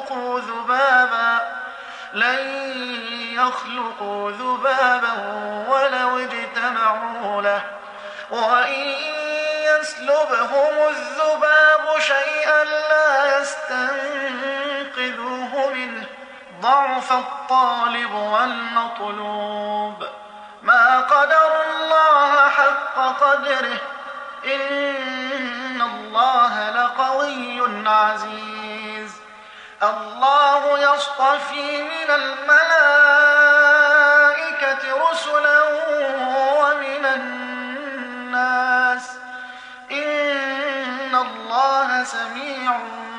يخلقوا ذبابا ولو اجتمعوا له وإن يسلبهم الذباب شيئا لا يستنقذوه منه ضعف الطالب والمطلوب ما قدروا الله حق قدره إن الله لقوي عزيز الله يصطفي من الملائكة رسلا ومن الناس إن الله سميع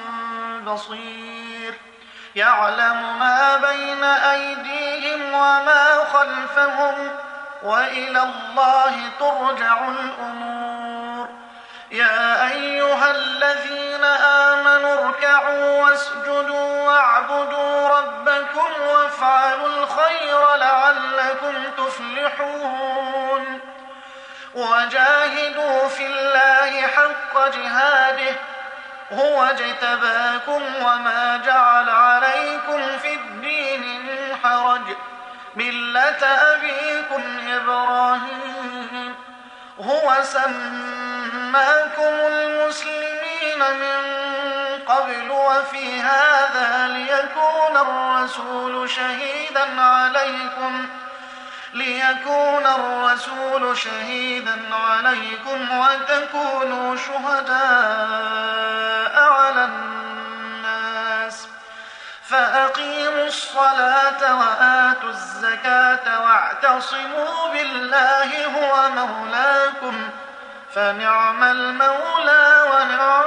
بصير يعلم ما بين أيديهم وما خلفهم وإلى الله ترجع الأمور يا أيها الذين آمنوا اركعوا واسجدوا واعبدوا ربكم وافعلوا الخير لعلكم تفلحون وجاهدوا في الله حق جهاده هو اجتباكم وما جعل عليكم في الدين من حرج ملة أبيكم إبراهيم هو سماكم المسلمين من قبل وفي هذا ليكون الرسول شهيدا عليكم وتكونوا شهداء على الناس فأقيموا الصلاة وآتوا الزكاة واعتصموا بالله هو مولاكم فنعم المولى ونعم